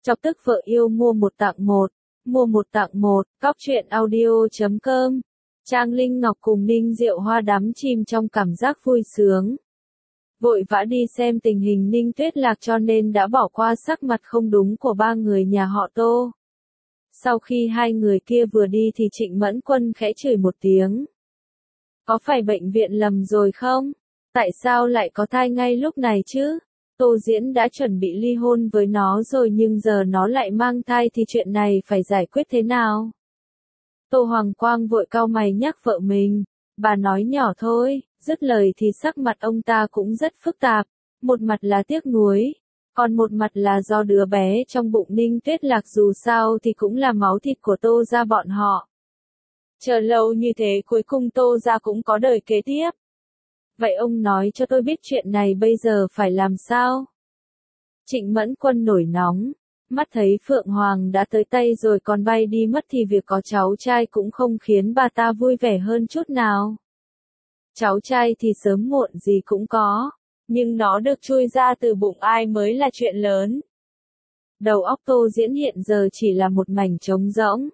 Chọc tức vợ yêu mua một tặng một. Mua một tặng một, Cóc truyện audio.com. Trang Linh Ngọc cùng Ninh Diệu Hoa đắm chìm trong cảm giác vui sướng. Vội vã đi xem tình hình Ninh Tuyết Lạc cho nên đã bỏ qua sắc mặt không đúng của ba người nhà họ Tô. Sau khi hai người kia vừa đi thì Trịnh Mẫn Quân khẽ chửi một tiếng. Có phải bệnh viện lầm rồi không? Tại sao lại có thai ngay lúc này chứ? Tô Diễn đã chuẩn bị ly hôn với nó rồi nhưng giờ nó lại mang thai thì chuyện này phải giải quyết thế nào? Tô Hoàng Quang vội cau mày nhắc vợ mình. Bà nói nhỏ thôi, dứt lời thì sắc mặt ông ta cũng rất phức tạp. Một mặt là tiếc nuối, còn một mặt là do đứa bé trong bụng Ninh Tuyết Lạc dù sao thì cũng là máu thịt của Tô gia bọn họ. Chờ lâu như thế cuối cùng Tô gia cũng có đời kế tiếp. Vậy ông nói cho tôi biết chuyện này bây giờ phải làm sao? Trịnh Mẫn Quân nổi nóng, mắt thấy Phượng Hoàng đã tới tay rồi còn bay đi mất thì việc có cháu trai cũng không khiến bà ta vui vẻ hơn chút nào. Cháu trai thì sớm muộn gì cũng có, nhưng nó được chui ra từ bụng ai mới là chuyện lớn. Đầu óc Tô Diễn hiện giờ chỉ là một mảnh trống rỗng.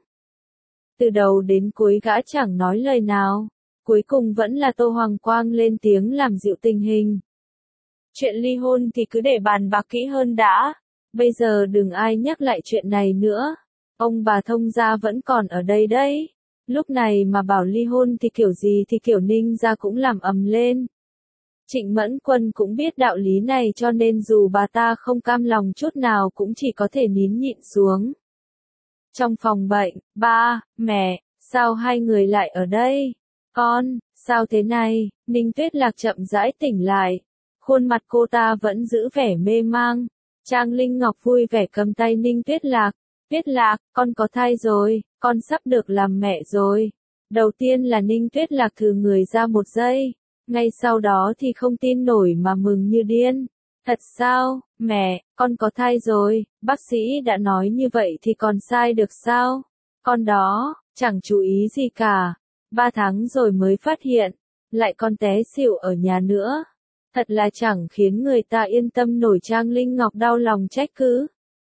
Từ đầu đến cuối gã chẳng nói lời nào. Cuối cùng vẫn là Tô Hoàng Quang lên tiếng làm dịu tình hình. Chuyện ly hôn thì cứ để bàn bạc kỹ hơn đã. Bây giờ đừng ai nhắc lại chuyện này nữa. Ông bà Thông gia vẫn còn ở đây đấy. Lúc này mà bảo ly hôn thì kiểu gì thì kiểu Ninh gia cũng làm ầm lên. Trịnh Mẫn Quân cũng biết đạo lý này cho nên dù bà ta không cam lòng chút nào cũng chỉ có thể nín nhịn xuống. Trong phòng bệnh, ba, mẹ, sao hai người lại ở đây? Con, sao thế này? Ninh Tuyết Lạc chậm rãi tỉnh lại. Khuôn mặt cô ta vẫn giữ vẻ mê mang. Trang Linh Ngọc vui vẻ cầm tay Ninh Tuyết Lạc. Tuyết Lạc, con có thai rồi, con sắp được làm mẹ rồi. Đầu tiên là Ninh Tuyết Lạc thừ người ra một giây. Ngay sau đó thì không tin nổi mà mừng như điên. Thật sao, mẹ, con có thai rồi, bác sĩ đã nói như vậy thì còn sai được sao? Con đó, chẳng chú ý gì cả. 3 tháng rồi mới phát hiện, lại còn té xỉu ở nhà nữa. Thật là chẳng khiến người ta yên tâm nổi. Trang Linh Ngọc đau lòng trách cứ.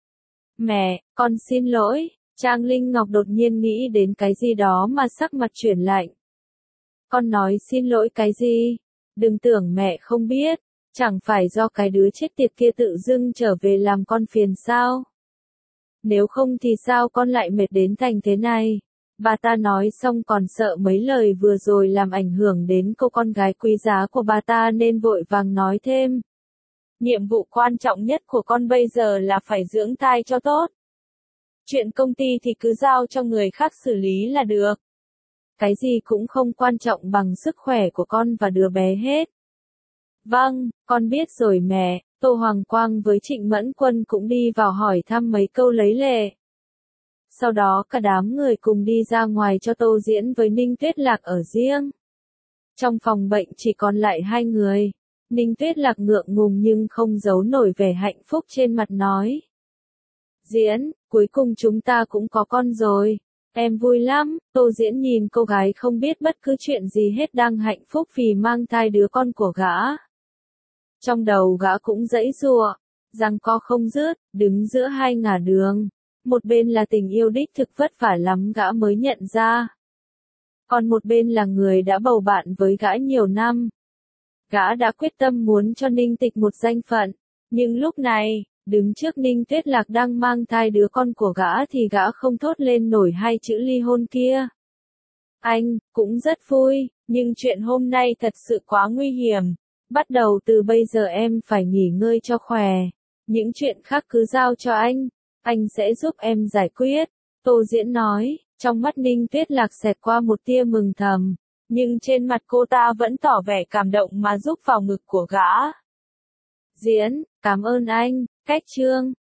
Mẹ, con xin lỗi. Trang Linh Ngọc đột nhiên nghĩ đến cái gì đó mà sắc mặt chuyển lạnh. Con nói xin lỗi cái gì? Đừng tưởng mẹ không biết. Chẳng phải do cái đứa chết tiệt kia tự dưng trở về làm con phiền sao? Nếu không thì sao con lại mệt đến thành thế này? Bà ta nói xong còn sợ mấy lời vừa rồi làm ảnh hưởng đến cô con gái quý giá của bà ta nên vội vàng nói thêm. Nhiệm vụ quan trọng nhất của con bây giờ là phải dưỡng thai cho tốt. Chuyện công ty thì cứ giao cho người khác xử lý là được. Cái gì cũng không quan trọng bằng sức khỏe của con và đứa bé hết. Vâng, con biết rồi mẹ. Tô Hoàng Quang với Trịnh Mẫn Quân cũng đi vào hỏi thăm mấy câu lấy lệ. Sau đó cả đám người cùng đi ra ngoài cho Tô Diễn với Ninh Tuyết Lạc ở riêng. Trong phòng bệnh chỉ còn lại hai người. Ninh Tuyết Lạc ngượng ngùng nhưng không giấu nổi vẻ hạnh phúc trên mặt nói. Diễn, cuối cùng chúng ta cũng có con rồi. Em vui lắm. Tô Diễn nhìn cô gái không biết bất cứ chuyện gì hết đang hạnh phúc vì mang thai đứa con của gã. Trong đầu gã cũng giãy giụa, giằng co không dứt, đứng giữa hai ngả đường. Một bên là tình yêu đích thực vất vả lắm gã mới nhận ra. Còn một bên là người đã bầu bạn với gã nhiều năm. Gã đã quyết tâm muốn cho Ninh Tịch một danh phận. Nhưng lúc này, đứng trước Ninh Tuyết Lạc đang mang thai đứa con của gã thì gã không thốt lên nổi hai chữ ly hôn kia. Anh, cũng rất vui, nhưng chuyện hôm nay thật sự quá nguy hiểm. Bắt đầu từ bây giờ em phải nghỉ ngơi cho khỏe. Những chuyện khác cứ giao cho anh sẽ giúp em giải quyết. Tô Diễn nói, trong mắt Ninh Tuyết Lạc xẹt qua một tia mừng thầm. Nhưng trên mặt cô ta vẫn tỏ vẻ cảm động mà rúc vào ngực của gã. Diễn, cảm ơn anh. Cách chương